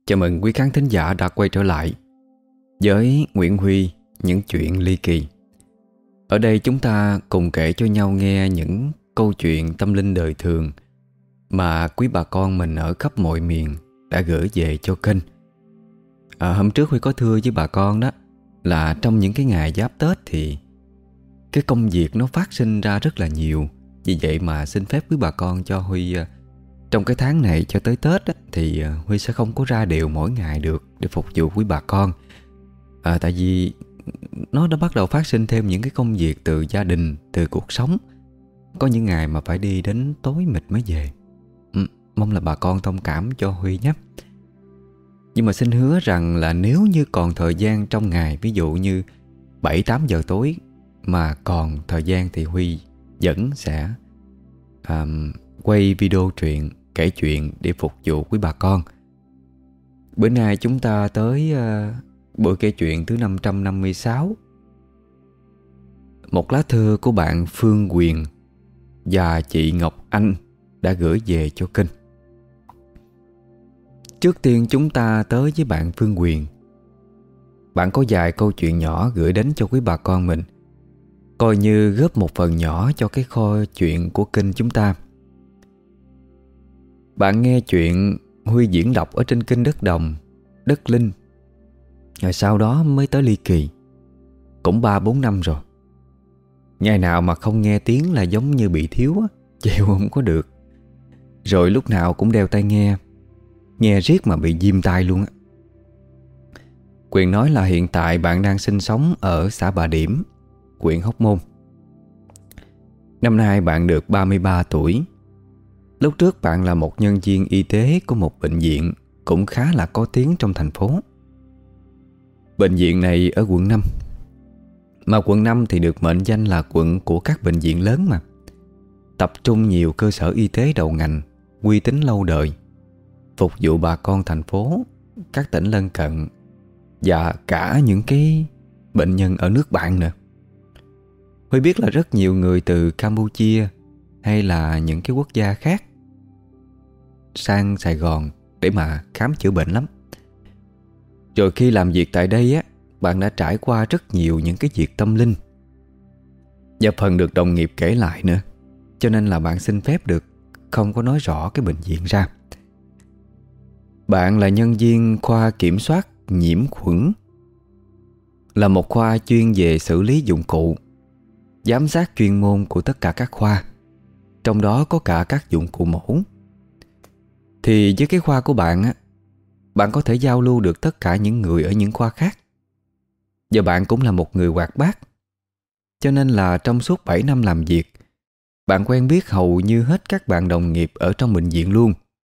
Chào mừng quý khán thính giả đã quay trở lại với Nguyễn Huy, những chuyện ly kỳ. Ở đây chúng ta cùng kể cho nhau nghe những câu chuyện tâm linh đời thường mà quý bà con mình ở khắp mọi miền đã gửi về cho kênh. Hôm trước Huy có thưa với bà con đó là trong những cái ngày giáp Tết thì cái công việc nó phát sinh ra rất là nhiều. Vì vậy mà xin phép quý bà con cho Huy trong cái tháng này cho tới Tết á, thì Huy sẽ không có ra đều mỗi ngày được để phục vụ quý bà con. Tại vì nó đã bắt đầu phát sinh thêm những cái công việc từ gia đình, từ cuộc sống. Có những ngày mà phải đi đến tối mịt mới về. Mong là bà con thông cảm cho Huy nhé. Nhưng mà xin hứa rằng là nếu như còn thời gian trong ngày, ví dụ như 7-8 giờ tối mà còn thời gian thì Huy vẫn sẽ quay video truyện, kể chuyện để phục vụ quý bà con. Bữa nay chúng ta tới buổi kể chuyện thứ 556. Một lá thư của bạn Phương Quyền và chị Ngọc Anh đã gửi về cho kênh. Trước tiên chúng ta tới với bạn Phương Quyền. Bạn có vài câu chuyện nhỏ gửi đến cho quý bà con mình, coi như góp một phần nhỏ cho cái kho chuyện của kênh chúng ta. Bạn nghe chuyện Huy diễn đọc ở trên kênh Đất Đồng, Đất Linh, rồi sau đó mới tới ly kỳ. Cũng 3-4 năm rồi. Ngày nào mà không nghe tiếng là giống như bị thiếu á, chịu không có được. Rồi lúc nào cũng đeo tai nghe, nghe riết mà bị viêm tai luôn á. Quyền nói là hiện tại bạn đang sinh sống ở xã Bà Điểm, huyện Hóc Môn. Năm nay bạn được 33 tuổi. Lúc trước bạn là một nhân viên y tế của một bệnh viện cũng khá là có tiếng trong thành phố. Bệnh viện này ở quận 5. Mà quận 5 thì được mệnh danh là quận của các bệnh viện lớn mà. Tập trung nhiều cơ sở y tế đầu ngành, uy tín lâu đời, phục vụ bà con thành phố, các tỉnh lân cận và cả những cái bệnh nhân ở nước bạn nữa. Huy biết là rất nhiều người từ Campuchia hay là những cái quốc gia khác sang Sài Gòn để mà khám chữa bệnh lắm. Rồi khi làm việc tại đây á, bạn đã trải qua rất nhiều những cái việc tâm linh và phần được đồng nghiệp kể lại nữa. Cho nên là bạn xin phép được không có nói rõ cái bệnh viện ra. Bạn là nhân viên khoa kiểm soát nhiễm khuẩn, là một khoa chuyên về xử lý dụng cụ, giám sát chuyên môn của tất cả các khoa, trong đó có cả các dụng cụ mổ. Thì với cái khoa của bạn á, bạn có thể giao lưu được tất cả những người ở những khoa khác. Và bạn cũng là một người hoạt bát. Cho nên là trong suốt 7 năm làm việc, bạn quen biết hầu như hết các bạn đồng nghiệp ở trong bệnh viện luôn.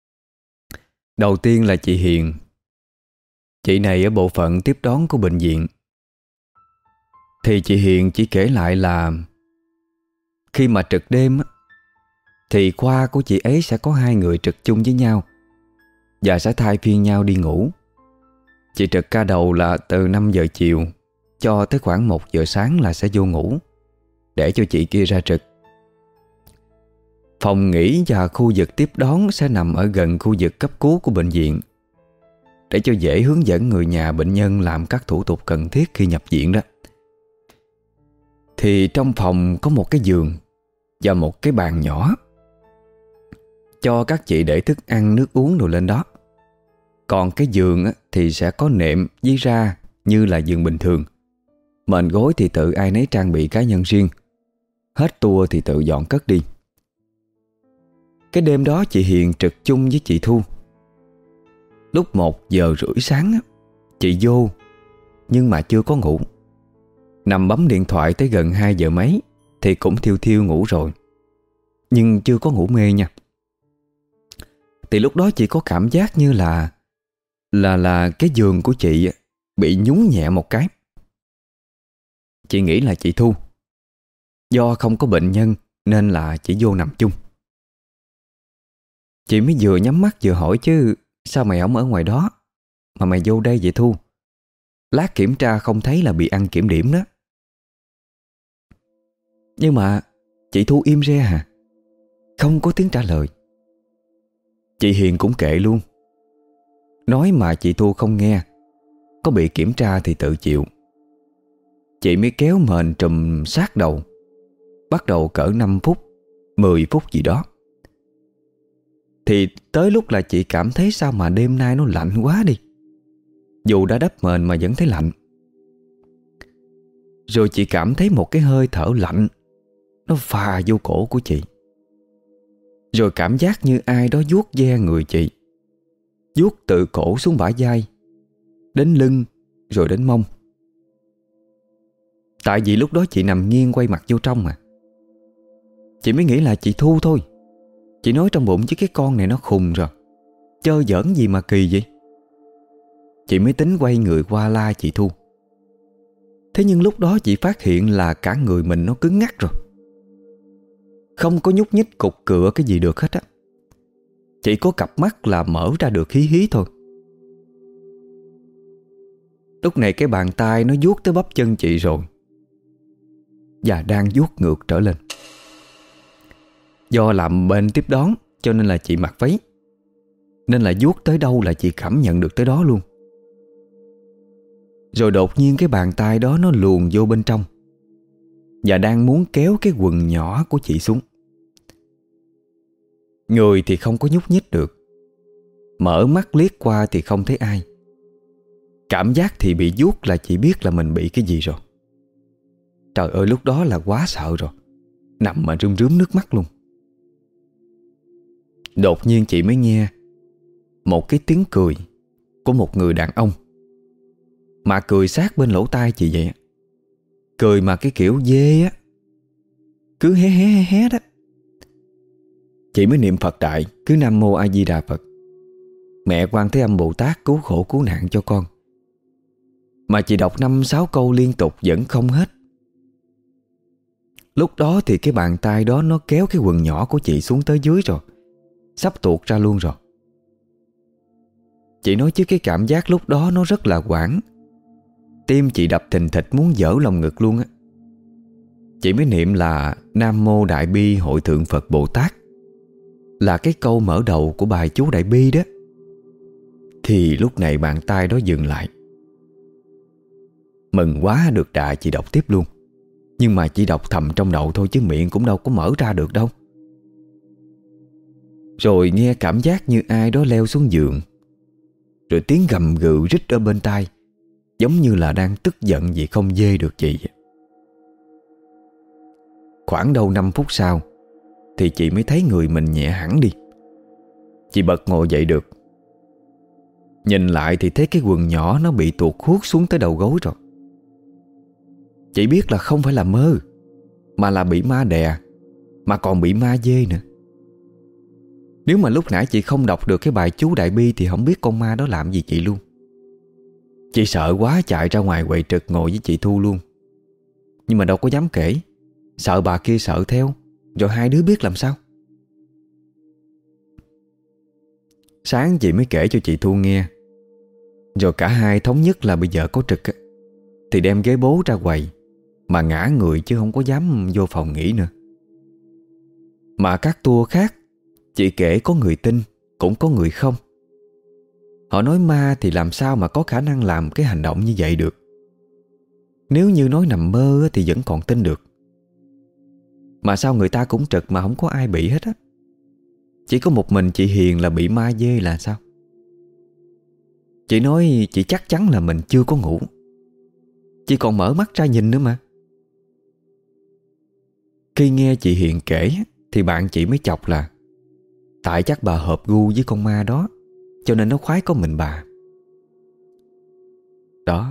Đầu tiên là chị Hiền. Chị này ở bộ phận tiếp đón của bệnh viện. Thì chị Hiền chỉ kể lại là khi mà trực đêm á, thì khoa của chị ấy sẽ có 2 người trực chung với nhau và sẽ thay phiên nhau đi ngủ. Chị trực ca đầu là từ 5 giờ chiều cho tới khoảng 1 giờ sáng là sẽ vô ngủ, để cho chị kia ra trực. Phòng nghỉ và khu vực tiếp đón sẽ nằm ở gần khu vực cấp cứu của bệnh viện, để cho dễ hướng dẫn người nhà bệnh nhân làm các thủ tục cần thiết khi nhập viện đó. Thì trong phòng có một cái giường và một cái bàn nhỏ cho các chị để thức ăn, nước uống đồ lên đó. Còn cái giường thì sẽ có nệm với ra như là giường bình thường. Mền gối thì tự ai nấy trang bị cá nhân riêng. Hết tour thì tự dọn cất đi. Cái đêm đó chị Hiền trực chung với chị Thu. Lúc 1 giờ rưỡi sáng chị vô, nhưng mà chưa có ngủ. Nằm bấm điện thoại tới gần 2 giờ mấy thì cũng thiêu thiêu ngủ rồi, nhưng chưa có ngủ mê nha. Thì lúc đó chị có cảm giác như là cái giường của chị bị nhún nhẹ một cái. Chị nghĩ là chị Thu, do không có bệnh nhân nên là chị vô nằm chung. Chị mới vừa nhắm mắt vừa hỏi chứ sao mày không ở ngoài đó mà mày vô đây vậy Thu? Lát kiểm tra không thấy là bị ăn kiểm điểm đó. Nhưng mà chị Thu im re hả, không có tiếng trả lời. Chị Hiền cũng kệ luôn. Nói mà chị Thu không nghe. Có bị kiểm tra thì tự chịu. Chị mới kéo mền trùm sát đầu. Bắt đầu cỡ 5 phút 10 phút gì đó. Thì tới lúc là chị cảm thấy sao mà đêm nay nó lạnh quá đi. Dù đã đắp mền mà vẫn thấy lạnh. Rồi chị cảm thấy một cái hơi thở lạnh nó phà vô cổ của chị. Rồi cảm giác như ai đó vuốt ve người chị, vuốt từ cổ xuống bả vai, đến lưng, rồi đến mông. Tại vì lúc đó chị nằm nghiêng quay mặt vô trong mà. Chị mới nghĩ là chị Thu thôi. Chị nói trong bụng chứ cái con này nó khùng rồi, chơi giỡn gì mà kỳ vậy. Chị mới tính quay người qua la chị Thu. Thế nhưng lúc đó chị phát hiện là cả người mình nó cứng ngắc rồi, không có nhúc nhích cục cựa cái gì được hết á. Chỉ có cặp mắt là mở ra được hí hí thôi. Lúc này cái bàn tay nó vuốt tới bắp chân chị rồi, và đang vuốt ngược trở lên. Do làm bên tiếp đón cho nên là chị mặc váy, nên là vuốt tới đâu là chị cảm nhận được tới đó luôn. Rồi đột nhiên cái bàn tay đó nó luồn vô bên trong, và đang muốn kéo cái quần nhỏ của chị xuống. Người thì không có nhúc nhích được, mở mắt liếc qua thì không thấy ai. Cảm giác thì bị vuốt là chị biết là mình bị cái gì rồi. Trời ơi, lúc đó là quá sợ rồi, nằm mà rơm rớm nước mắt luôn. Đột nhiên chị mới nghe một cái tiếng cười của một người đàn ông, mà cười sát bên lỗ tai chị vậy. Cười mà cái kiểu dê á, cứ hé hé hé hé đó. Chị mới niệm Phật đại, cứ Nam Mô A Di Đà Phật, mẹ Quan Thế Âm Bồ Tát cứu khổ cứu nạn cho con. Mà chị đọc 5-6 câu liên tục vẫn không hết. Lúc đó thì cái bàn tay đó nó kéo cái quần nhỏ của chị xuống tới dưới rồi, sắp tuột ra luôn rồi. Chị nói chứ cái cảm giác lúc đó nó rất là hoảng. Tim chị đập thình thịch muốn vỡ lồng ngực luôn á. Chị mới niệm là Nam Mô Đại Bi Hội Thượng Phật Bồ Tát, là cái câu mở đầu của bài chú Đại Bi đó. Thì lúc này bàn tay đó dừng lại. Mừng quá, được đà chị đọc tiếp luôn. Nhưng mà chị đọc thầm trong đầu thôi, chứ miệng cũng đâu có mở ra được đâu. Rồi nghe cảm giác như ai đó leo xuống giường, rồi tiếng gầm gừ rít ở bên tai, giống như là đang tức giận vì không dê được gì. Khoảng đâu 5 phút sau thì chị mới thấy người mình nhẹ hẳn đi. Chị bật ngồi dậy được. Nhìn lại thì thấy cái quần nhỏ nó bị tuột khuốt xuống tới đầu gối rồi. Chị biết là không phải là mơ, mà là bị ma đè, mà còn bị ma dê nữa. Nếu mà lúc nãy chị không đọc được cái bài chú Đại Bi thì không biết con ma đó làm gì chị luôn. Chị sợ quá chạy ra ngoài quầy trực ngồi với chị Thu luôn. Nhưng mà đâu có dám kể, sợ bà kia sợ theo, rồi hai đứa biết làm sao. Sáng chị mới kể cho chị Thu nghe. Rồi cả hai thống nhất là bây giờ có trực thì đem ghế bố ra quầy mà ngã người, chứ không có dám vô phòng nghỉ nữa. Mà các tour khác chị kể có người tin, cũng có người không. Họ nói ma thì làm sao mà có khả năng làm cái hành động như vậy được. Nếu như nói nằm mơ thì vẫn còn tin được. Mà sao người ta cũng trực mà không có ai bị hết á. Chỉ có một mình chị Hiền là bị ma dê là sao. Chị nói chị chắc chắn là mình chưa có ngủ, chị còn mở mắt ra nhìn nữa mà. Khi nghe chị Hiền kể thì bạn chị mới chọc là tại chắc bà hợp gu với con ma đó, cho nên nó khoái có mình bà. Đó.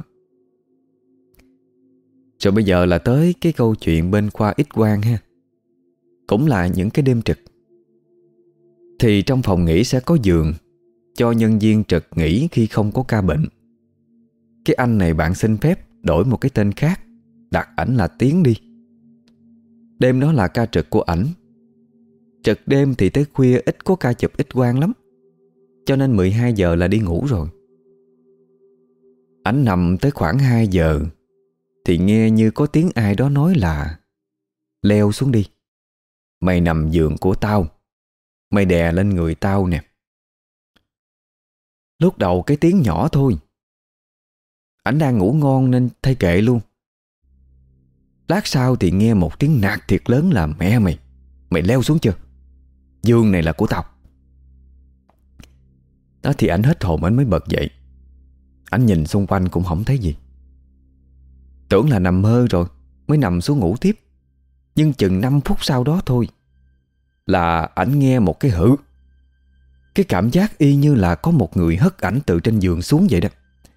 Rồi bây giờ là tới cái câu chuyện bên khoa X-quang ha. Cũng là những cái đêm trực. Thì trong phòng nghỉ sẽ có giường cho nhân viên trực nghỉ khi không có ca bệnh. Cái anh này bạn xin phép đổi một cái tên khác, đặt ảnh là Tiến đi. Đêm đó là ca trực của ảnh. Trực đêm thì tới khuya ít có ca chụp X-quang lắm, cho nên 12 giờ là đi ngủ rồi. Ảnh nằm tới khoảng 2 giờ thì nghe như có tiếng ai đó nói là leo xuống đi, mày nằm giường của tao, mày đè lên người tao nè. Lúc đầu cái tiếng nhỏ thôi. Ảnh đang ngủ ngon nên thay kệ luôn. Lát sau thì nghe một tiếng nạt thiệt lớn là mẹ mày, mày leo xuống chưa? Giường này là của tao. Đó thì ảnh hết hồn, ảnh mới bật dậy. Ảnh nhìn xung quanh cũng không thấy gì. Tưởng là nằm mơ rồi, mới nằm xuống ngủ tiếp. Nhưng chừng 5 phút sau đó thôi là ảnh nghe một cái hự. Cái cảm giác y như là có một người hất ảnh từ trên giường xuống vậy đó.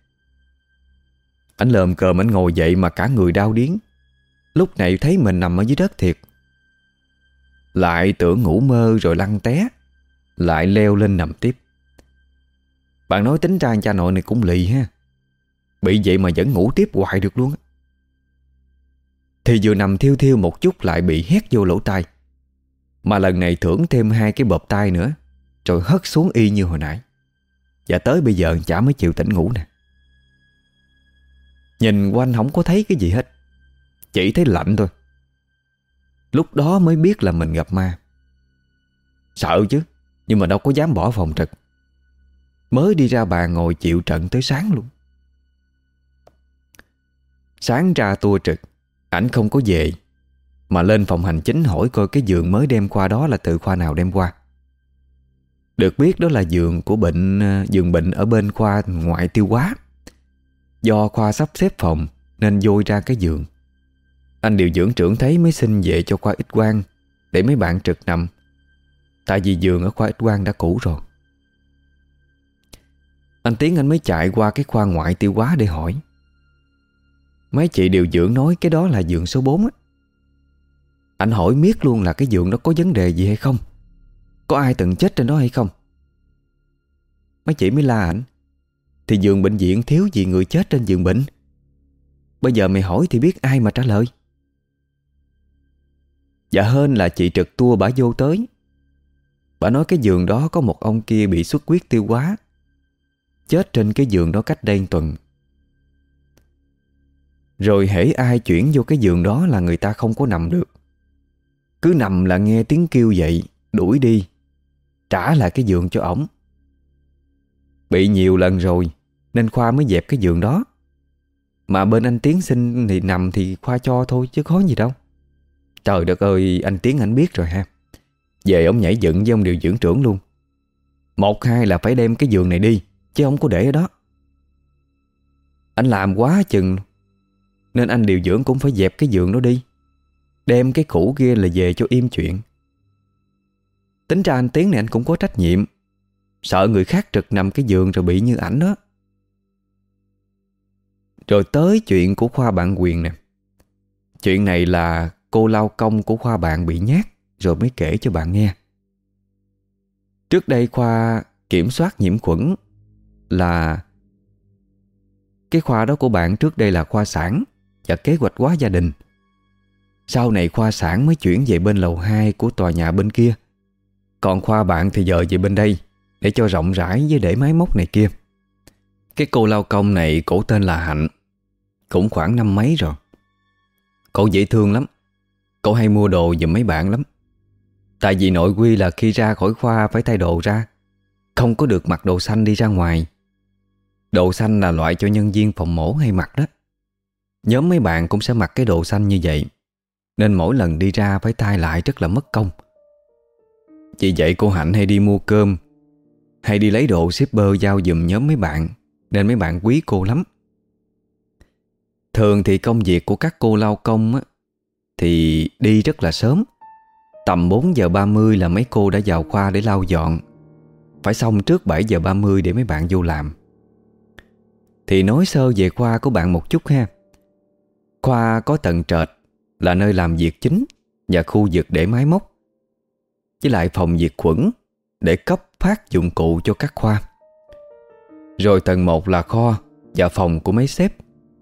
Ảnh lờm cờm, ảnh ngồi dậy mà cả người đau điếng. Lúc này thấy mình nằm ở dưới đất thiệt. Lại tưởng ngủ mơ rồi lăn té, lại leo lên nằm tiếp. Bạn nói tính ra cha nội này cũng lì ha. Bị vậy mà vẫn ngủ tiếp hoài được luôn á. Thì vừa nằm thiêu thiêu một chút lại bị hét vô lỗ tai. Mà lần này thưởng thêm 2 cái bợp tai nữa, rồi hất xuống y như hồi nãy. Và tới bây giờ chả mới chịu tỉnh ngủ nè. Nhìn quanh không có thấy cái gì hết, chỉ thấy lạnh thôi. Lúc đó mới biết là mình gặp ma. Sợ chứ, nhưng mà đâu có dám bỏ phòng trực. Mới đi ra bàn ngồi chịu trận tới sáng luôn. Sáng ra tua trực, ảnh không có về, mà lên phòng hành chính hỏi coi cái giường mới đem qua đó là từ khoa nào đem qua. Được biết đó là giường bệnh ở bên khoa ngoại tiêu hóa. Do khoa sắp xếp phòng nên vôi ra cái giường. Anh điều dưỡng trưởng thấy mới xin về cho khoa X quang để mấy bạn trực nằm. Tại vì giường ở khoa X quang đã cũ rồi. Anh Tiến anh mới chạy qua cái khoa ngoại tiêu hóa để hỏi. Mấy chị điều dưỡng nói cái đó là giường số 4 á. Anh hỏi miết luôn là cái giường đó có vấn đề gì hay không, có ai từng chết trên đó hay không. Mấy chị mới la ảnh. Thì giường bệnh viện thiếu gì người chết trên giường bệnh. Bây giờ mày hỏi thì biết ai mà trả lời. Dạ hên là chị trực tour bả vô tới. Bả nói cái giường đó có một ông kia bị xuất huyết tiêu hóa, chết trên cái giường đó cách đây 1 tuần. Rồi hễ ai chuyển vô cái giường đó là người ta không có nằm được. Cứ nằm là nghe tiếng kêu dậy, đuổi đi, trả lại cái giường cho ổng. Bị nhiều lần rồi nên khoa mới dẹp cái giường đó. Mà bên anh Tiến xin thì nằm thì khoa cho thôi chứ có gì đâu. Trời đất ơi, anh Tiến anh biết rồi ha. Về ông nhảy dựng với ông điều dưỡng trưởng luôn. 1 2 là phải đem cái giường này đi, chứ không có để ở đó. Anh làm quá chừng, nên anh điều dưỡng cũng phải dẹp cái giường đó đi, đem cái cũ kia là về cho im chuyện. Tính ra anh Tiến này anh cũng có trách nhiệm, sợ người khác trực nằm cái giường rồi bị như ảnh đó. Rồi tới chuyện của khoa bạn Quyền nè. Chuyện này là cô lao công của khoa bạn bị nhát, rồi mới kể cho bạn nghe. Trước đây khoa kiểm soát nhiễm khuẩn là cái khoa đó của bạn trước đây là khoa sản và kế hoạch hóa gia đình. Sau này khoa sản mới chuyển về bên lầu 2 của tòa nhà bên kia. Còn khoa bạn thì dời về bên đây để cho rộng rãi với để máy móc này kia. Cái cô lao công này cổ tên là Hạnh, cũng khoảng 50 mấy rồi. Cổ dễ thương lắm. Cổ hay mua đồ giùm mấy bạn lắm. Tại vì nội quy là khi ra khỏi khoa phải thay đồ ra, không có được mặc đồ xanh đi ra ngoài. Đồ xanh là loại cho nhân viên phòng mổ hay mặc đó. Nhóm mấy bạn cũng sẽ mặc cái đồ xanh như vậy, nên mỗi lần đi ra phải thay lại rất là mất công. Vì vậy cô Hạnh hay đi mua cơm, hay đi lấy đồ shipper giao giùm nhóm mấy bạn, nên mấy bạn quý cô lắm. Thường thì công việc của các cô lao công á, thì đi rất là sớm. Tầm 4:30 là mấy cô đã vào khoa để lau dọn, phải xong trước 7:30 để mấy bạn vô làm. Thì nói sơ về khoa của bạn một chút ha. Khoa có tầng trệt là nơi làm việc chính và khu vực để máy móc, với lại phòng diệt khuẩn để cấp phát dụng cụ cho các khoa. Rồi tầng 1 là kho và phòng của mấy sếp.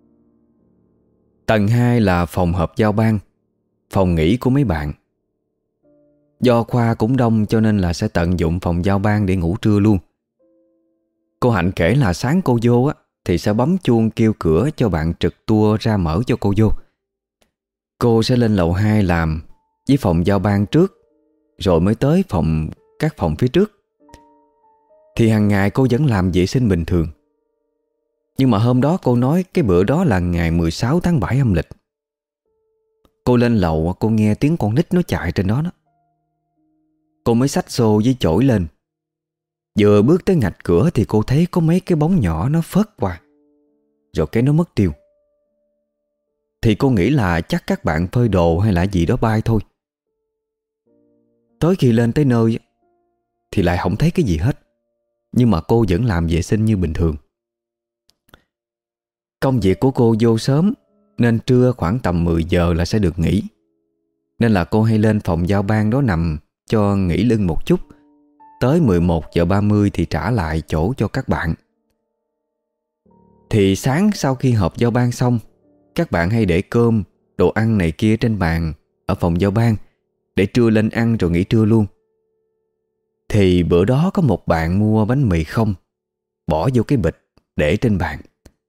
Tầng 2 là phòng họp giao ban, phòng nghỉ của mấy bạn. Do khoa cũng đông cho nên là sẽ tận dụng phòng giao ban để ngủ trưa luôn. Cô Hạnh kể là sáng cô vô á thì sẽ bấm chuông kêu cửa cho bạn trực tour ra mở cho cô vô. Cô sẽ lên lầu 2 làm với phòng giao ban trước, rồi mới tới các phòng phía trước. thì hàng ngày cô vẫn làm vệ sinh bình thường. Nhưng mà hôm đó cô nói cái bữa đó là ngày 16 tháng 7 âm lịch. Cô lên lầu, cô nghe tiếng con nít nó chạy trên đó. Cô mới xách xô với chổi lên. Vừa bước tới ngạch cửa thì cô thấy có mấy cái bóng nhỏ nó phớt qua, rồi cái nó mất tiêu. Thì cô nghĩ là chắc các bạn phơi đồ hay là gì đó bay thôi. Tới khi lên tới nơi thì lại không thấy cái gì hết. Nhưng mà cô vẫn làm vệ sinh như bình thường. Công việc của cô vô sớm, nên trưa khoảng tầm 10 giờ là sẽ được nghỉ. Nên là cô hay lên phòng giao ban đó nằm cho nghỉ lưng một chút. Tới 11 giờ 30 thì trả lại chỗ cho các bạn. Thì sáng sau khi họp giao ban xong, các bạn hay để cơm, đồ ăn này kia trên bàn ở phòng giao ban để trưa lên ăn rồi nghỉ trưa luôn. Thì bữa đó có một bạn mua bánh mì không, bỏ vô cái bịch để trên bàn.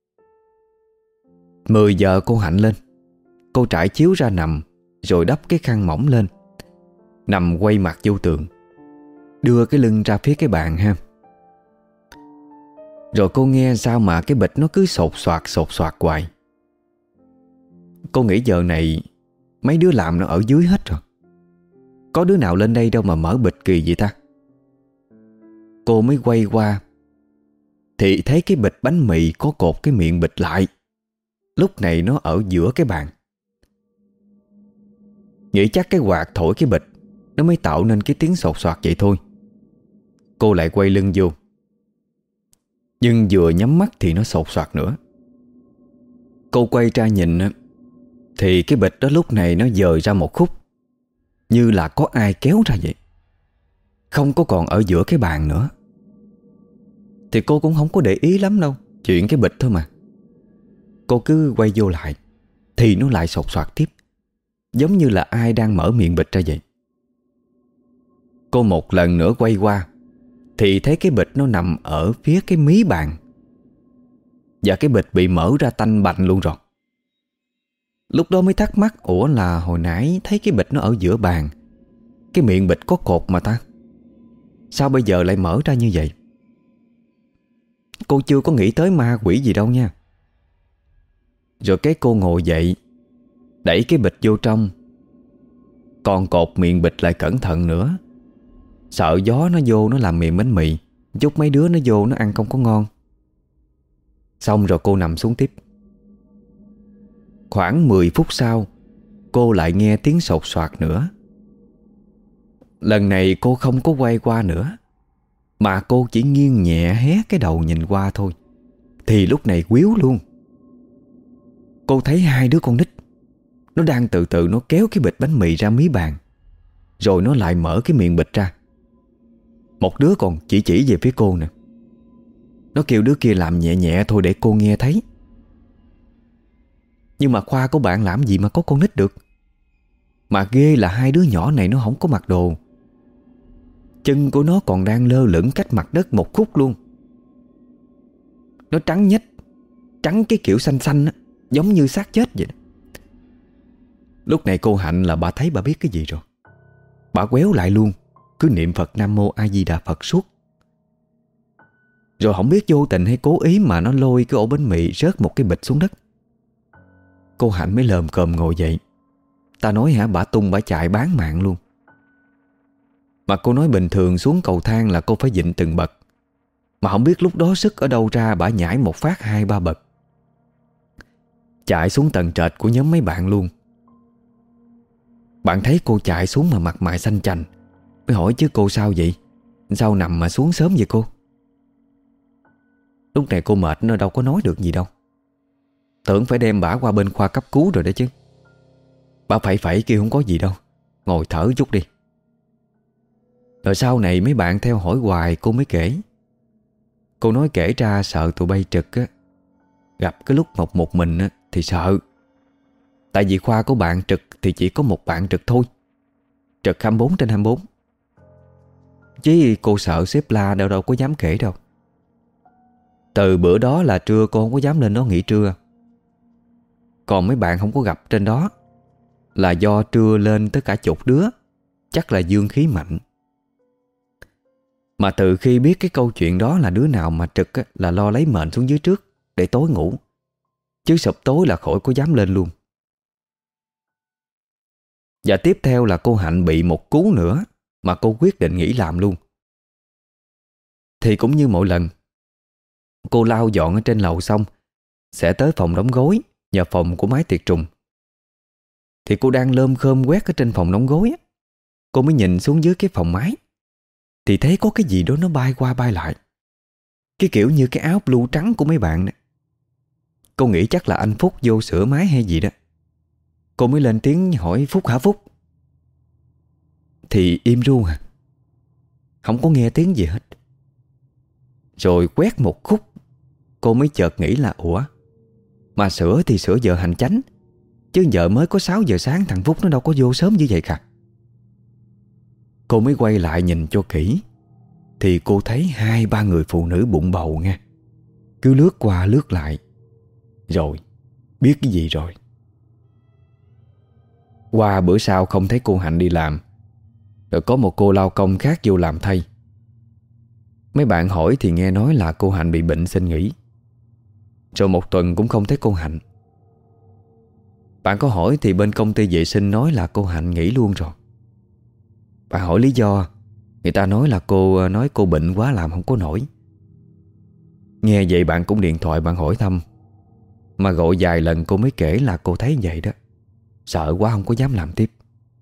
10 giờ cô Hạnh lên. Cô trải chiếu ra nằm, rồi đắp cái khăn mỏng lên, nằm quay mặt vô tường, đưa cái lưng ra phía cái bàn ha. Rồi cô nghe sao mà cái bịch nó cứ sột soạt hoài. Cô nghĩ giờ này mấy đứa làm nó ở dưới hết rồi, có đứa nào lên đây đâu mà mở bịch kỳ vậy ta. Cô mới quay qua thì thấy cái bịch bánh mì có cột cái miệng bịch lại, lúc này nó ở giữa cái bàn. Nghĩ chắc cái quạt thổi cái bịch nó mới tạo nên cái tiếng sột soạt vậy thôi. Cô lại quay lưng vô, nhưng vừa nhắm mắt thì nó sột soạt nữa. Cô quay ra nhìn thì cái bịch đó lúc này nó dời ra một khúc, như là có ai kéo ra vậy, không có còn ở giữa cái bàn nữa. Thì cô cũng không có để ý lắm đâu, chuyện cái bịch thôi mà. Cô cứ quay vô lại thì nó lại sột soạt tiếp, giống như là ai đang mở miệng bịch ra vậy. Cô một lần nữa quay qua thì thấy cái bịch nó nằm ở phía cái mí bàn, và cái bịch bị mở ra tanh bành luôn rồi. Lúc đó mới thắc mắc, ủa là hồi nãy thấy cái bịch nó ở giữa bàn, cái miệng bịch có cột mà ta, sao bây giờ lại mở ra như vậy? Cô chưa có nghĩ tới ma quỷ gì đâu nha. Rồi cái cô ngồi dậy, đẩy cái bịch vô trong, còn cột miệng bịch lại cẩn thận nữa, sợ gió nó vô nó làm mềm bánh mì, chút mấy đứa nó vô nó ăn không có ngon. Xong rồi cô nằm xuống tiếp. Khoảng 10 phút sau, cô lại nghe tiếng sột soạt nữa. Lần này cô không có quay qua nữa, mà cô chỉ nghiêng nhẹ hé cái đầu nhìn qua thôi. Thì lúc này quýu luôn. Cô thấy hai đứa con nít nó đang từ từ nó kéo cái bịch bánh mì ra mí bàn, rồi nó lại mở cái miệng bịch ra. Một đứa còn chỉ về phía cô nè. Nó kêu đứa kia làm nhẹ nhẹ thôi để cô nghe thấy. Nhưng mà khoa của bạn làm gì mà có con nít được. Mà ghê là hai đứa nhỏ này nó không có mặc đồ. Chân của nó còn đang lơ lửng cách mặt đất một khúc luôn. Nó trắng nhách, trắng cái kiểu xanh xanh á, giống như xác chết vậy. Lúc này cô Hạnh là bà thấy bà biết cái gì rồi. Bà quéo lại luôn, cứ niệm Phật Nam Mô A Di Đà Phật suốt. Rồi không biết vô tình hay cố ý mà nó lôi cái ổ bánh mì rớt một cái bịch xuống đất. Cô Hạnh mới lờm cờm ngồi dậy. Ta nói hả, bả tung bả chạy bán mạng luôn. Mà cô nói bình thường xuống cầu thang là cô phải vịn từng bậc, mà không biết lúc đó sức ở đâu ra bả nhảy một phát 2-3 bậc, chạy xuống tầng trệt của nhóm mấy bạn luôn. Bạn thấy cô chạy xuống mà mặt mày xanh chành, mới hỏi chứ cô sao vậy? Sao nằm mà xuống sớm vậy cô? Lúc này cô mệt nó đâu có nói được gì đâu. Tưởng phải đem bả qua bên khoa cấp cứu rồi đó chứ. Bả phẩy kêu không có gì đâu, ngồi thở chút đi. Rồi sau này mấy bạn theo hỏi hoài cô mới kể. Cô nói kể ra sợ tụi bay trực á, gặp cái lúc một mình á, thì sợ. Tại vì khoa của bạn trực thì chỉ có một bạn trực thôi, trực 24/24. Chứ cô sợ sếp la đâu có dám kể đâu. Từ bữa đó là trưa cô không có dám lên đó nghỉ trưa. Còn mấy bạn không có gặp trên đó là do trưa lên tới cả chục đứa, chắc là dương khí mạnh. Mà từ khi biết cái câu chuyện đó là đứa nào mà trực á, là lo lấy mền xuống dưới trước để tối ngủ, chứ sụp tối là khỏi có dám lên luôn. Và tiếp theo là cô Hạnh bị một cú nữa mà cô quyết định nghỉ làm luôn. Thì cũng như mọi lần, cô lau dọn ở trên lầu xong sẽ tới phòng đóng gối và phòng của máy tiệt trùng. Thì cô đang lơm khơm quét ở trên phòng đóng gối á, cô mới nhìn xuống dưới cái phòng máy, thì thấy có cái gì đó nó bay qua bay lại, cái kiểu như cái áo blue trắng của mấy bạn đó. Cô nghĩ chắc là anh Phúc vô sửa máy hay gì đó. Cô mới lên tiếng hỏi: Phúc hả Phúc? Thì im ru à, không có nghe tiếng gì hết. Rồi quét một khúc, cô mới chợt nghĩ là ủa, mà sửa thì sửa giờ hành chánh, chứ giờ mới có 6 giờ sáng, thằng Phúc nó đâu có vô sớm như vậy cả. Cô mới quay lại nhìn cho kỹ, thì cô thấy 2-3 người phụ nữ bụng bầu nha, cứ lướt qua lướt lại. Rồi biết cái gì rồi. Qua bữa sau không thấy cô Hạnh đi làm, rồi có một cô lao công khác vô làm thay. Mấy bạn hỏi thì nghe nói là cô Hạnh bị bệnh xin nghỉ. Rồi một tuần cũng không thấy cô Hạnh. Bạn có hỏi thì bên công ty vệ sinh nói là cô Hạnh nghỉ luôn rồi. Bạn hỏi lý do, người ta nói là cô bệnh quá làm không có nổi. Nghe vậy bạn cũng điện thoại bạn hỏi thăm, mà gọi vài lần cô mới kể là cô thấy vậy đó, sợ quá không có dám làm tiếp.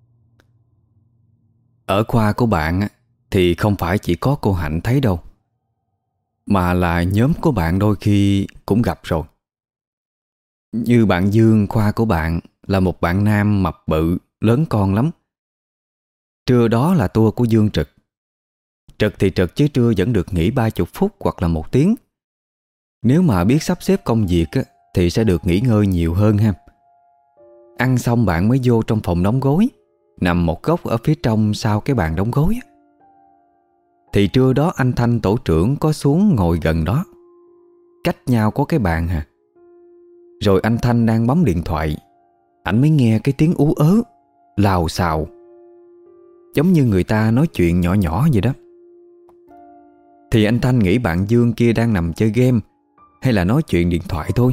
Ở khoa của bạn thì không phải chỉ có cô Hạnh thấy đâu, mà là nhóm của bạn đôi khi cũng gặp rồi. Như bạn Dương, khoa của bạn là một bạn nam mập bự, lớn con lắm. Trưa đó là tour của Dương trực. Trực thì trực chứ trưa vẫn được nghỉ 30 phút hoặc là 1 tiếng. Nếu mà biết sắp xếp công việc thì sẽ được nghỉ ngơi nhiều hơn ha. Ăn xong bạn mới vô trong phòng đóng gối, nằm một góc ở phía trong sau cái bàn đóng gối. Thì trưa đó anh Thanh tổ trưởng có xuống ngồi gần đó, cách nhau có cái bàn hà. Rồi anh Thanh đang bấm điện thoại, ảnh mới nghe cái tiếng ú ớ, lào xào, giống như người ta nói chuyện nhỏ nhỏ vậy đó. Thì anh Thanh nghĩ bạn Dương kia đang nằm chơi game hay là nói chuyện điện thoại thôi.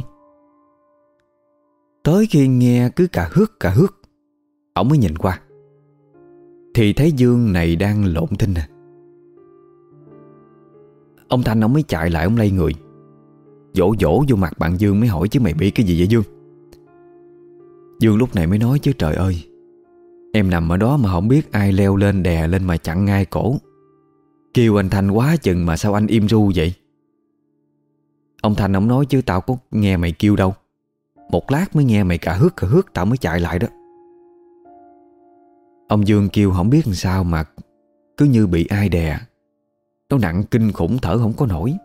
Tới khi nghe cứ cà hước, ổng mới nhìn qua, thì thấy Dương này đang lộn thinh nè. Ông Thanh ổng mới chạy lại, ổng lay người, vỗ vô mặt bạn Dương mới hỏi: chứ mày bị cái gì vậy Dương? Dương lúc này mới nói: chứ trời ơi, em nằm ở đó mà không biết ai leo lên đè lên mà chặn ngay cổ. Kêu anh Thanh quá chừng mà sao anh im ru vậy? Ông Thanh ổng nói: chứ tao có nghe mày kêu đâu, một lát mới nghe mày cà hước tao mới chạy lại đó. Ông Dương kêu không biết làm sao mà cứ như bị ai đè, nó nặng kinh khủng, thở không có nổi.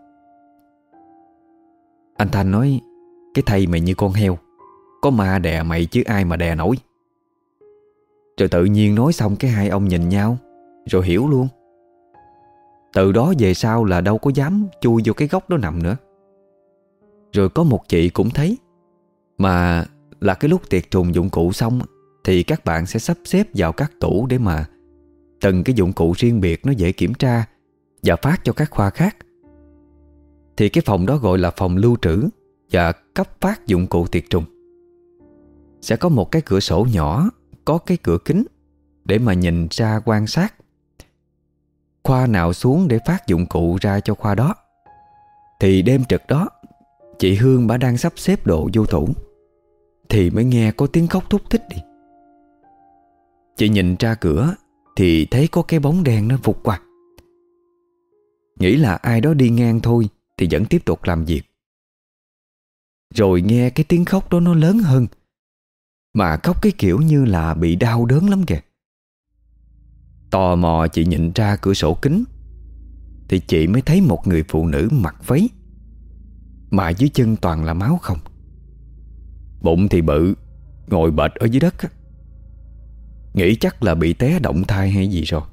Anh Thanh nói: cái thây mày như con heo, có ma đè mày chứ ai mà đè nổi. Rồi tự nhiên nói xong cái hai ông nhìn nhau rồi hiểu luôn. Từ đó về sau là đâu có dám chui vô cái góc đó nằm nữa. Rồi có một chị cũng thấy, mà là cái lúc tiệt trùng dụng cụ xong thì các bạn sẽ sắp xếp vào các tủ để mà từng cái dụng cụ riêng biệt, nó dễ kiểm tra và phát cho các khoa khác. Thì cái phòng đó gọi là phòng lưu trữ và cấp phát dụng cụ tiệt trùng. Sẽ có một cái cửa sổ nhỏ, có cái cửa kính để mà nhìn ra quan sát khoa nào xuống để phát dụng cụ ra cho khoa đó. Thì đêm trực đó, chị Hương bà đang sắp xếp đồ vô tủ thì mới nghe có tiếng khóc thút thít đi. Chị nhìn ra cửa thì thấy có cái bóng đen nó vụt qua. Nghĩ là ai đó đi ngang thôi thì vẫn tiếp tục làm việc. Rồi nghe cái tiếng khóc đó nó lớn hơn, mà khóc cái kiểu như là bị đau đớn lắm kìa. Tò mò chị nhìn ra cửa sổ kính thì chị mới thấy một người phụ nữ mặc váy, mà dưới chân toàn là máu không. Bụng thì bự, ngồi bệt ở dưới đất á. Nghĩ chắc là bị té động thai hay gì rồi.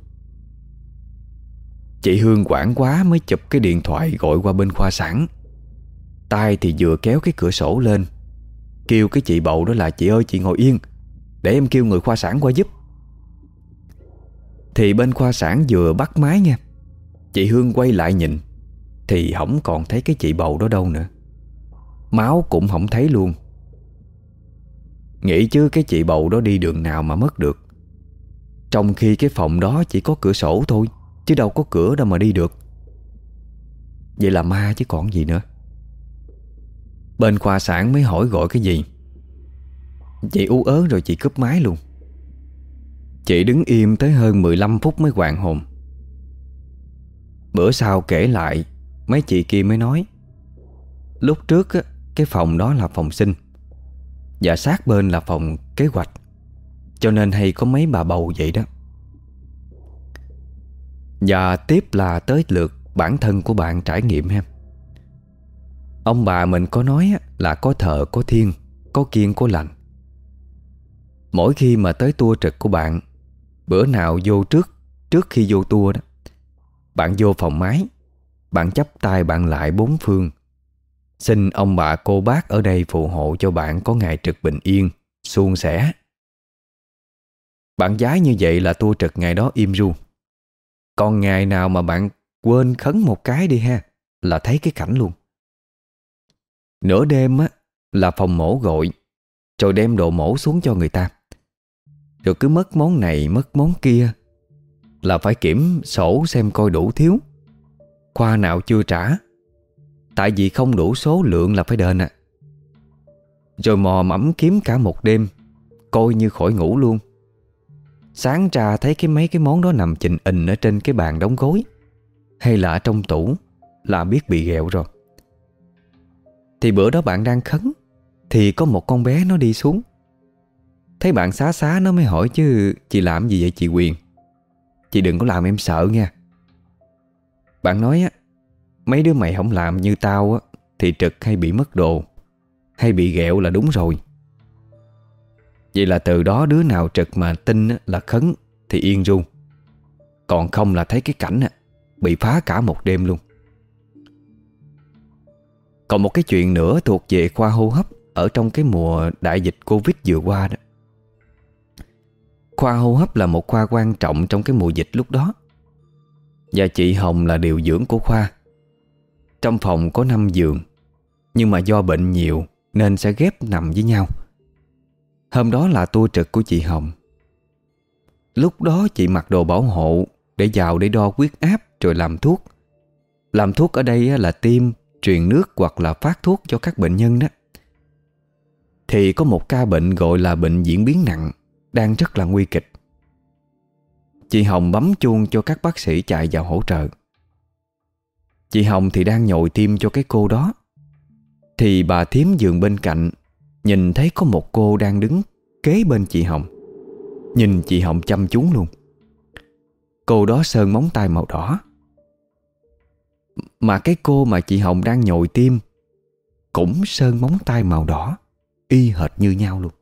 Chị Hương hoảng quá mới chụp cái điện thoại gọi qua bên khoa sản. Tay thì vừa kéo cái cửa sổ lên, kêu cái chị bầu đó là: chị ơi chị ngồi yên, để em kêu người khoa sản qua giúp. Thì bên khoa sản vừa bắt máy nha, Chị Hương quay lại nhìn thì không còn thấy cái chị bầu đó đâu nữa. Máu cũng không thấy luôn. Nghĩ chứ cái chị bầu đó đi đường nào mà mất được, trong khi cái phòng đó chỉ có cửa sổ thôi, chứ đâu có cửa đâu mà đi được. Vậy là ma chứ còn gì nữa. Bên khoa sản mới hỏi gọi cái gì, chị ú ớ rồi chị cúp máy luôn. Chị đứng im tới hơn 15 phút mới hoàn hồn. Bữa sau kể lại, mấy chị kia mới nói lúc trước á, cái phòng đó là phòng sinh và sát bên là phòng kế hoạch, cho nên hay có mấy bà bầu vậy đó. Và tiếp là tới lượt bản thân của bạn trải nghiệm ha. Ông bà mình có nói là có thờ có thiên, có kiêng có lành. Mỗi khi mà tới tour trực của bạn, bữa nào vô trước khi vô tour đó, bạn vô phòng máy, bạn chắp tay bạn lại bốn phương, xin ông bà cô bác ở đây phù hộ cho bạn có ngày trực bình yên, suôn sẻ. Bạn vái như vậy là tour trực ngày đó im ru. Còn ngày nào mà bạn quên khấn một cái đi ha, là thấy cái cảnh luôn. Nửa đêm á là phòng mổ gọi, rồi đem đồ mổ xuống cho người ta. Rồi cứ mất món này mất món kia, là phải kiểm sổ xem coi đủ thiếu, khoa nào chưa trả, tại vì không đủ số lượng là phải đền à. Rồi mò mẫm kiếm cả một đêm, coi như khỏi ngủ luôn. Sáng ra thấy mấy cái món đó nằm chình ình ở trên cái bàn đóng gối, hay là ở trong tủ, là biết bị ghẹo rồi. Thì bữa đó bạn đang khấn, thì có một con bé nó đi xuống. Thấy bạn xá xá nó mới hỏi chứ chị làm gì vậy chị Quyền? Chị đừng có làm em sợ nha. Bạn nói á, mấy đứa mày không làm như tao á thì trực hay bị mất đồ, hay bị ghẹo là đúng rồi. Vậy là từ đó đứa nào trực mà tin là khấn thì yên ru, còn không là thấy cái cảnh bị phá cả một đêm luôn. Còn một cái chuyện nữa thuộc về khoa hô hấp ở trong cái mùa đại dịch Covid vừa qua đó. Khoa hô hấp là một khoa quan trọng trong cái mùa dịch lúc đó. Và chị Hồng là điều dưỡng của khoa. Trong phòng có 5 giường, nhưng mà do bệnh nhiều nên sẽ ghép nằm với nhau. Hôm đó là tour trực của chị Hồng. Lúc đó chị mặc đồ bảo hộ để vào để đo huyết áp rồi làm thuốc. Làm thuốc ở đây là tiêm, truyền nước hoặc là phát thuốc cho các bệnh nhân đó. Thì có một ca bệnh gọi là bệnh diễn biến nặng, đang rất là nguy kịch. Chị Hồng bấm chuông cho các bác sĩ chạy vào hỗ trợ. Chị Hồng thì đang nhồi tiêm cho cái cô đó. Thì bà thím giường bên cạnh nhìn thấy có một cô đang đứng kế bên chị Hồng, nhìn chị Hồng chăm chú luôn. Cô đó sơn móng tay màu đỏ. Mà cái cô mà chị Hồng đang nhồi tiêm cũng sơn móng tay màu đỏ, y hệt như nhau luôn.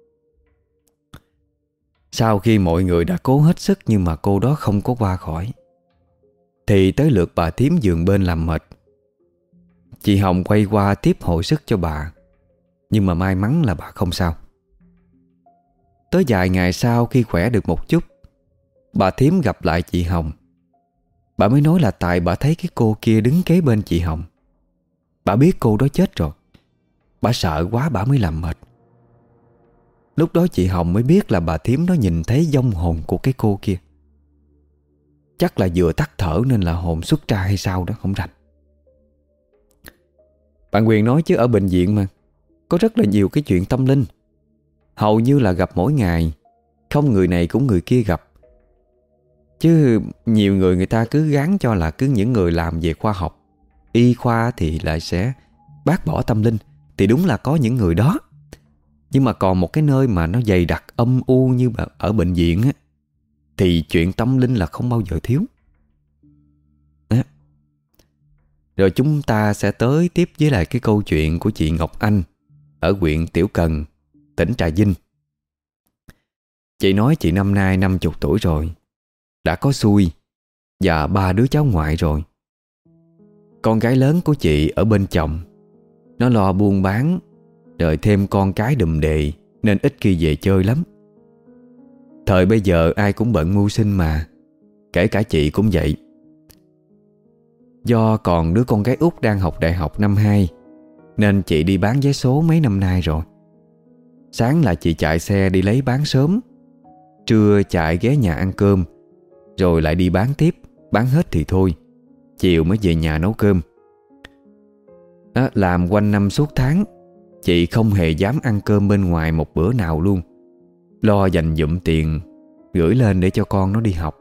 Sau khi mọi người đã cố hết sức nhưng mà cô đó không có qua khỏi, thì tới lượt bà thím giường bên làm mệt. Chị Hồng quay qua tiếp hồi sức cho bà, nhưng mà may mắn là bà không sao. Tới vài ngày sau khi khỏe được một chút, bà thím gặp lại chị Hồng. Bà mới nói là tại bà thấy cái cô kia đứng kế bên chị Hồng. Bà biết cô đó chết rồi. Bà sợ quá bà mới làm mệt. Lúc đó chị Hồng mới biết là bà thím nó nhìn thấy vong hồn của cái cô kia. Chắc là vừa tắt thở nên là hồn xuất ra hay sao đó, không rành. Bạn Quyền nói chứ ở bệnh viện mà có rất là nhiều cái chuyện tâm linh, hầu như là gặp mỗi ngày, không người này cũng người kia gặp. Chứ nhiều người ta cứ gán cho là cứ những người làm về khoa học, y khoa thì lại sẽ bác bỏ tâm linh. Thì đúng là có những người đó. Nhưng mà còn một cái nơi mà nó dày đặc âm u như ở bệnh viện á, thì chuyện tâm linh là không bao giờ thiếu đó. Rồi chúng ta sẽ tới tiếp với lại cái câu chuyện của chị Ngọc Anh ở huyện Tiểu Cần, tỉnh Trà Vinh. Chị nói chị năm nay 50 tuổi rồi, đã có xui và 3 đứa cháu ngoại rồi. Con gái lớn của chị ở bên chồng, nó lo buôn bán, rồi thêm con cái đùm đề nên ít khi về chơi lắm. Thời bây giờ ai cũng bận mưu sinh mà, kể cả chị cũng vậy. Do còn đứa con gái út đang học đại học năm 2 nên chị đi bán vé số mấy năm nay rồi. Sáng là chị chạy xe đi lấy bán sớm, trưa chạy ghé nhà ăn cơm, rồi lại đi bán tiếp. Bán hết thì thôi, chiều mới về nhà nấu cơm. Làm quanh năm suốt tháng, chị không hề dám ăn cơm bên ngoài một bữa nào luôn. Lo dành dụm tiền gửi lên để cho con nó đi học.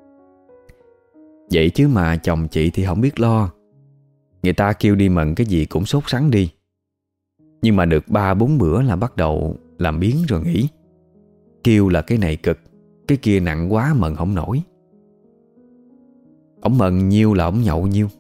Vậy chứ mà chồng chị thì không biết lo. Người ta kêu đi mận cái gì cũng sốt sắng đi. Nhưng mà được 3-4 bữa là bắt đầu làm biếng rồi nghỉ. Kêu là cái này cực, cái kia nặng quá mận không nổi. Ổng mận nhiêu là ổng nhậu nhiêu.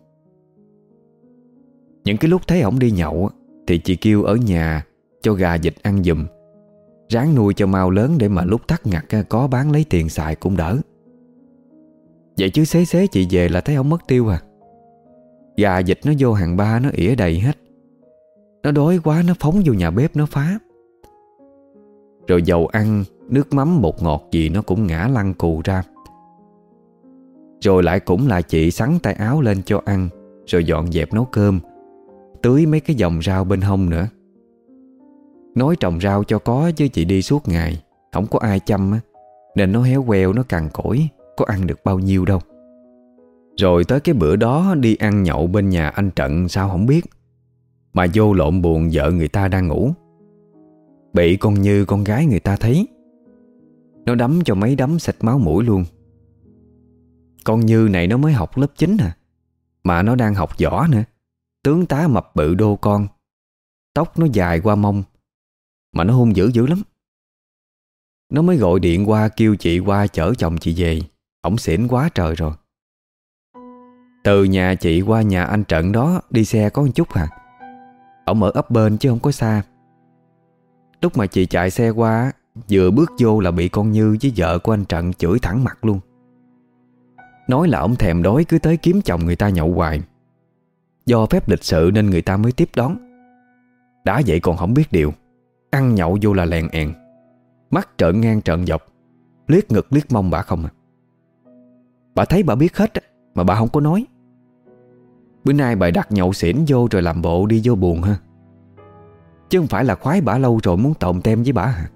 Những cái lúc thấy ổng đi nhậu thì chị kêu ở nhà cho gà vịt ăn giùm, ráng nuôi cho mau lớn để mà lúc thắt ngặt có bán lấy tiền xài cũng đỡ. Vậy chứ xế chị về là thấy ổng mất tiêu à. Gà vịt nó vô hàng ba nó ỉa đầy hết. Nó đói quá nó phóng vô nhà bếp nó phá. Rồi dầu ăn, nước mắm, bột ngọt gì nó cũng ngã lăn cù ra. Rồi lại cũng là chị xắn tay áo lên cho ăn, rồi dọn dẹp nấu cơm, tưới mấy cái dòng rau bên hông nữa. Nói trồng rau cho có chứ chị đi suốt ngày, không có ai chăm á, nên nó héo queo, nó cằn cỗi, có ăn được bao nhiêu đâu. Rồi tới cái bữa đó đi ăn nhậu bên nhà anh Trận sao không biết, mà vô lộn buồn vợ người ta đang ngủ. Bị con Như con gái người ta thấy, nó đấm cho mấy đấm xịt máu mũi luôn. Con Như này nó mới học lớp 9 à, mà nó đang học võ nữa. Tướng tá mập bự đô con, tóc nó dài qua mông, mà nó hung dữ lắm. Nó mới gọi điện qua kêu chị qua chở chồng chị về. Ổng xỉn quá trời rồi. Từ nhà chị qua nhà anh Trận đó đi xe có một chút à. Ổng ở ấp bên chứ không có xa. Lúc mà chị chạy xe qua, vừa bước vô là bị con Như với vợ của anh Trận chửi thẳng mặt luôn. Nói là ổng thèm đói cứ tới kiếm chồng người ta nhậu hoài. Do phép lịch sự nên người ta mới tiếp đón. Đã vậy còn không biết điều, ăn nhậu vô là lèn èn, mắt trợn ngang trợn dọc, liếc ngực liếc mông bả không à. Bà thấy bà biết hết mà bà không có nói. Bữa nay bà đặt nhậu xỉn vô rồi làm bộ đi vô buồn ha, chứ không phải là khoái bả lâu rồi muốn tòm tem với bả hả.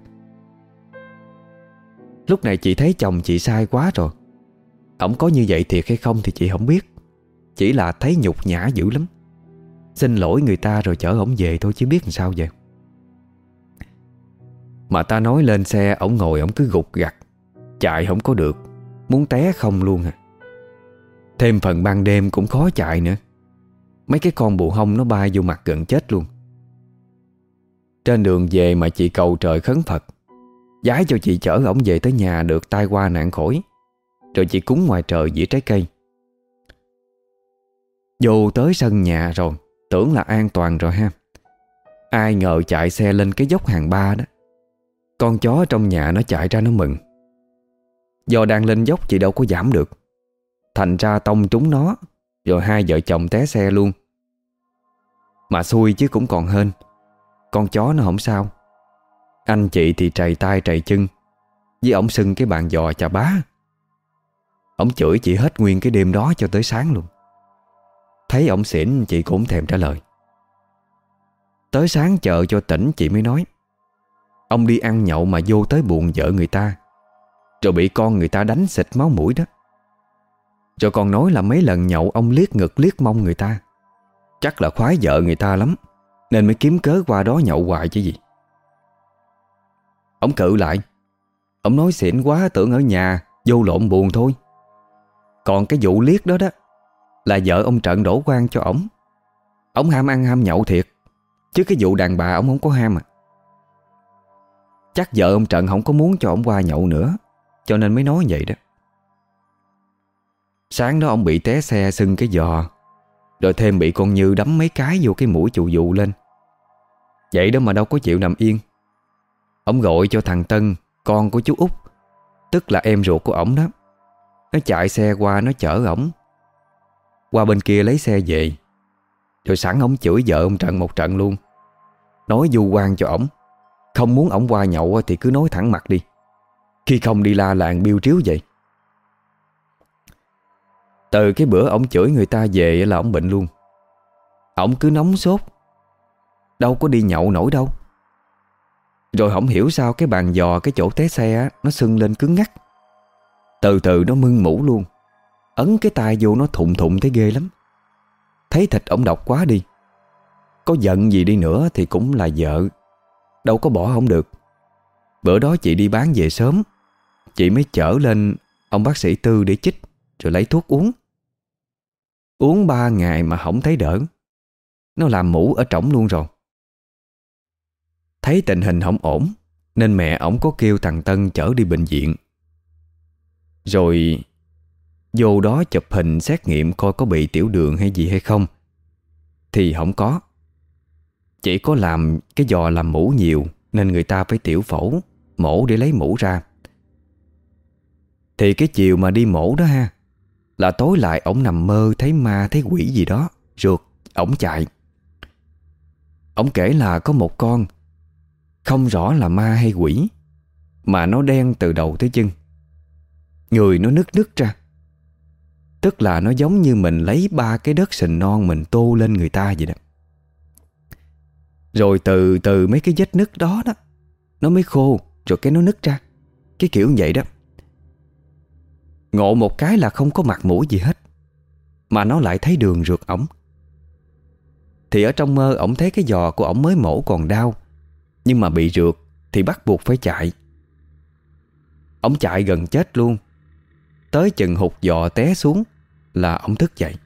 Lúc này chị thấy chồng chị sai quá rồi. Ổng có như vậy thiệt hay không thì chị không biết, chỉ là thấy nhục nhã dữ lắm. Xin lỗi người ta rồi chở ổng về thôi chứ biết làm sao vậy. Mà ta nói lên xe ổng ngồi ổng cứ gục gặt, chạy không có được, muốn té không luôn à. Thêm phần ban đêm cũng khó chạy nữa. Mấy cái con bù hông nó bay vô mặt gần chết luôn. Trên đường về mà chị cầu trời khấn Phật, vái cho chị chở ổng về tới nhà được tai qua nạn khỏi. Rồi chị cúng ngoài trời dĩa trái cây. Vô tới sân nhà rồi, tưởng là an toàn rồi ha. Ai ngờ chạy xe lên cái dốc hàng ba đó, con chó trong nhà nó chạy ra nó mừng. Do đang lên dốc chị đâu có giảm được, thành ra tông trúng nó, rồi hai vợ chồng té xe luôn. Mà xui chứ cũng còn hên, con chó nó không sao. Anh chị thì trầy tay trầy chân, với ổng sưng cái bàn giò chà bá. Ổng chửi chị hết nguyên cái đêm đó cho tới sáng luôn. Thấy ổng xỉn chị cũng thèm trả lời. Tới sáng chờ cho tỉnh chị mới nói, ông đi ăn nhậu mà vô tới buồn vợ người ta, rồi bị con người ta đánh xịt máu mũi đó. Rồi còn nói là mấy lần nhậu ông liếc ngực liếc mông người ta. Chắc là khoái vợ người ta lắm nên mới kiếm cớ qua đó nhậu hoài chứ gì. Ông cự lại. Ông nói xỉn quá tưởng ở nhà vô lộn buồn thôi. Còn cái vụ liếc đó đó là vợ ông Trận đổ quan cho ổng. Ổng ham ăn ham nhậu thiệt, chứ cái vụ đàn bà ổng không có ham à. Chắc vợ ông Trận không có muốn cho ổng qua nhậu nữa, cho nên mới nói vậy đó. Sáng đó ông bị té xe sưng cái giò, rồi thêm bị con Như đấm mấy cái vô cái mũi chù dụ lên. Vậy đó mà đâu có chịu nằm yên. Ông gọi cho thằng Tân, con của chú Út, tức là em ruột của ổng đó. Nó chạy xe qua nó chở ổng qua bên kia lấy xe về. Rồi sẵn ổng chửi vợ ông Trận một trận luôn, nói vu oan cho ổng. Không muốn ổng qua nhậu thì cứ nói thẳng mặt đi, khi không đi la làng biêu tríu vậy. Từ cái bữa ổng chửi người ta về là ổng bệnh luôn. Ổng cứ nóng sốt, đâu có đi nhậu nổi đâu. Rồi không hiểu sao cái bàn giò, cái chỗ té xe á, nó sưng lên cứng ngắc. Từ từ nó mưng mủ luôn. Ấn cái tay vô nó thụng thụng thấy ghê lắm. Thấy thịt ổng độc quá đi. Có giận gì đi nữa thì cũng là vợ, đâu có bỏ không được. Bữa đó chị đi bán về sớm, chị mới chở lên ông bác sĩ Tư để chích, rồi lấy thuốc uống. Uống 3 ngày mà không thấy đỡ. Nó làm mủ ở trỏng luôn rồi. Thấy tình hình không ổn nên mẹ ổng có kêu thằng Tân chở đi bệnh viện. Rồi vô đó chụp hình xét nghiệm coi có bị tiểu đường hay gì hay không. Thì không có. Chỉ có làm cái giò làm mủ nhiều nên người ta phải tiểu phẫu, mổ để lấy mủ ra. Thì cái chiều mà đi mổ đó ha, là tối lại ổng nằm mơ thấy ma thấy quỷ gì đó, rượt ổng chạy. Ổng kể là có một con, không rõ là ma hay quỷ, mà nó đen từ đầu tới chân, người nó nứt nứt ra. Tức là nó giống như mình lấy 3 cái đất sình non mình tô lên người ta vậy đó. Rồi từ từ mấy cái vết nứt đó đó, nó mới khô, rồi cái nó nứt ra. Cái kiểu như vậy đó. Ngộ một cái là không có mặt mũi gì hết, mà nó lại thấy đường rượt ổng. Thì ở trong mơ ổng thấy cái giò của ổng mới mổ còn đau, nhưng mà bị rượt thì bắt buộc phải chạy. Ổng chạy gần chết luôn. Tới chừng hụt giò té xuống là ổng thức dậy.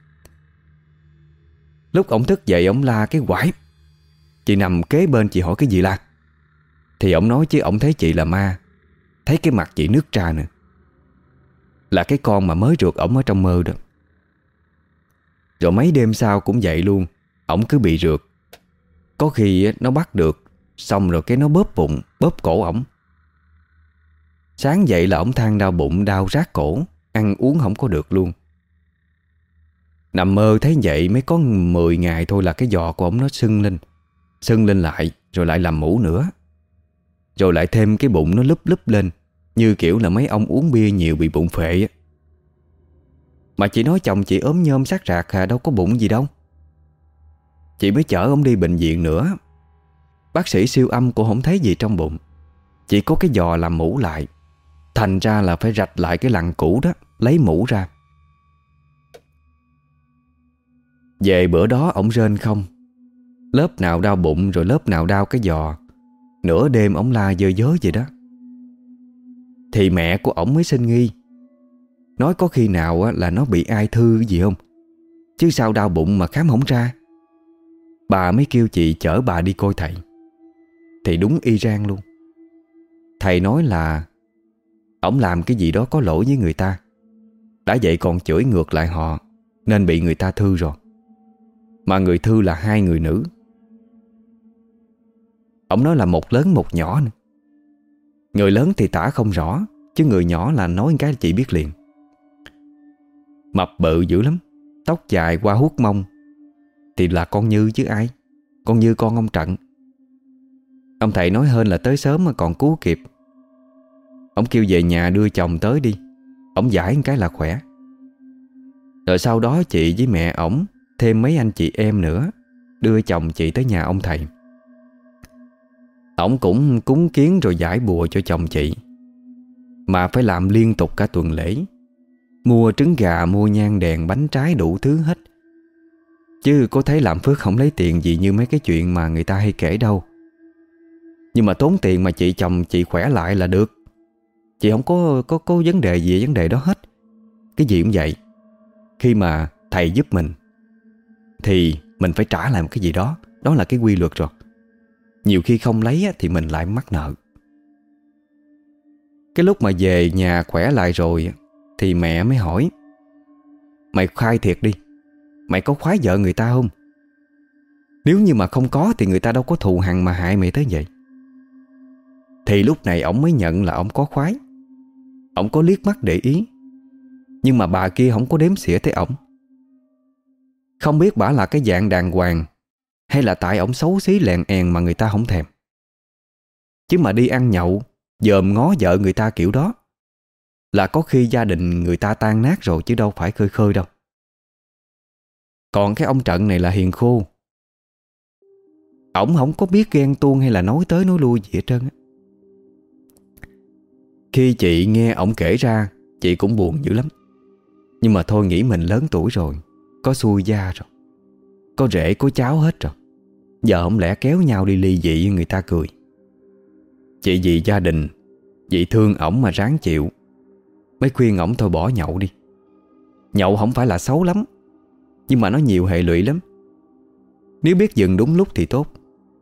Lúc ổng thức dậy ổng la cái quải. Chị nằm kế bên, chị hỏi cái gì la. Thì ổng nói chứ ổng thấy chị là ma, thấy cái mặt chị nứt ra nữa, là cái con mà mới rượt ổng ở trong mơ đó. Rồi mấy đêm sau cũng vậy luôn. Ổng cứ bị rượt. Có khi nó bắt được, xong rồi cái nó bóp bụng, bóp cổ ổng. Sáng dậy là ổng than đau bụng, đau rát cổ, ăn uống không có được luôn. Nằm mơ thấy vậy mới có 10 ngày thôi là cái giò của ổng nó sưng lên. Sưng lên lại, rồi lại làm mủ nữa. Rồi lại thêm cái bụng nó lúp lúp lên, như kiểu là mấy ông uống bia nhiều bị bụng phệ á. Mà chị nói chồng chị ốm nhom sát rạc đâu có bụng gì đâu. Chị mới chở ông đi bệnh viện nữa. Bác sĩ siêu âm cũng không thấy gì trong bụng, chỉ có cái giò làm mủ lại. Thành ra là phải rạch lại cái lằn cũ đó, lấy mủ ra. Về bữa đó ổng rên không. Lớp nào đau bụng, rồi lớp nào đau cái giò. Nửa đêm ổng la dơ dớ vậy đó. Thì mẹ của ổng mới sinh nghi, nói có khi nào là nó bị ai thư gì không, chứ sao đau bụng mà khám không ra. Bà mới kêu chị chở bà đi coi thầy. Thì đúng y rang luôn. Thầy nói là ổng làm cái gì đó có lỗi với người ta, đã vậy còn chửi ngược lại họ, nên bị người ta thư rồi. Mà người thư là 2 người nữ. Ổng nói là một lớn một nhỏ nữa. Người lớn thì tả không rõ, chứ người nhỏ là nói cái chị biết liền. Mập bự dữ lắm, tóc dài qua huốt mông. Thì là con Như chứ ai. Con Như con ông Trận. Ông thầy nói hên là tới sớm mà còn cứu kịp. Ông kêu về nhà đưa chồng tới đi, ổng giải cái là khỏe. Rồi sau đó chị với mẹ ổng, thêm mấy anh chị em nữa, đưa chồng chị tới nhà ông thầy. Ổng cũng cúng kiến rồi giải bùa cho chồng chị, mà phải làm liên tục cả tuần lễ. Mua trứng gà, mua nhang đèn, bánh trái đủ thứ hết. Chứ có thấy làm phước không lấy tiền gì như mấy cái chuyện mà người ta hay kể đâu. Nhưng mà tốn tiền mà chị chồng chị khỏe lại là được. Chị không có vấn đề gì vấn đề đó hết. Cái gì cũng vậy. Khi mà thầy giúp mình thì mình phải trả lại một cái gì đó. Đó là cái quy luật rồi. Nhiều khi không lấy thì mình lại mắc nợ. Cái lúc mà về nhà khỏe lại rồi thì mẹ mới hỏi: mày khai thiệt đi, mày có khoái vợ người ta không? Nếu như mà không có thì người ta đâu có thù hằn mà hại mày tới vậy. Thì lúc này ổng mới nhận là ổng có khoái. Ổng có liếc mắt để ý, nhưng mà bà kia không có đếm xỉa tới ổng. Không biết bả là cái dạng đàng hoàng, hay là tại ổng xấu xí lèn èn mà người ta không thèm. Chứ mà đi ăn nhậu dòm ngó vợ người ta kiểu đó là có khi gia đình người ta tan nát rồi, chứ đâu phải khơi khơi đâu. Còn cái ông Trận này là hiền khô. Ổng không có biết ghen tuông hay là nói tới nói lui gì hết trơn á. Khi chị nghe ổng kể ra, chị cũng buồn dữ lắm. Nhưng mà thôi, nghĩ mình lớn tuổi rồi, có xuôi da rồi, có rể có cháu hết rồi, giờ không lẽ kéo nhau đi ly dị người ta cười. Chị vì gia đình, chị thương ổng mà ráng chịu, mới khuyên ổng thôi bỏ nhậu đi. Nhậu không phải là xấu lắm, nhưng mà nó nhiều hệ lụy lắm. Nếu biết dừng đúng lúc thì tốt.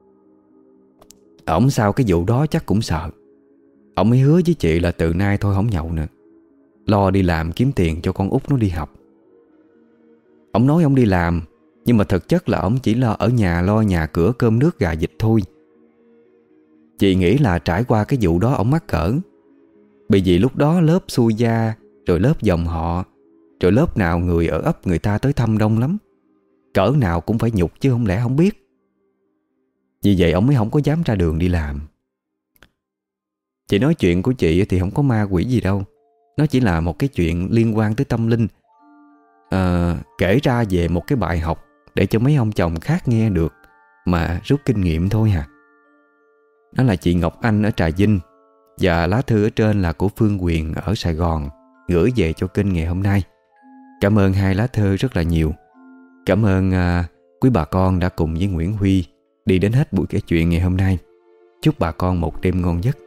Ổng sau cái vụ đó chắc cũng sợ. Ổng mới hứa với chị là từ nay thôi không nhậu nữa, lo đi làm kiếm tiền cho con út nó đi học. Ổng nói ổng đi làm, nhưng mà thực chất là ổng chỉ lo ở nhà, lo nhà cửa cơm nước gà vịt thôi. Chị nghĩ là trải qua cái vụ đó ổng mắc cỡ. Bởi vì lúc đó lớp xuôi gia, rồi lớp dòng họ, rồi lớp nào người ở ấp người ta tới thăm đông lắm, cỡ nào cũng phải nhục chứ không lẽ không biết. Vì vậy ổng mới không có dám ra đường đi làm. Chị nói chuyện của chị thì không có ma quỷ gì đâu. Nó chỉ là một cái chuyện liên quan tới tâm linh, kể ra về một cái bài học để cho mấy ông chồng khác nghe được mà rút kinh nghiệm thôi hả. Đó là chị Ngọc Anh ở Trà Vinh, và lá thư ở trên là của Phương Quyền ở Sài Gòn, gửi về cho kênh ngày hôm nay. Cảm ơn hai lá thư rất là nhiều. Cảm ơn quý bà con đã cùng với Nguyễn Huy đi đến hết buổi kể chuyện ngày hôm nay. Chúc bà con một đêm ngon giấc.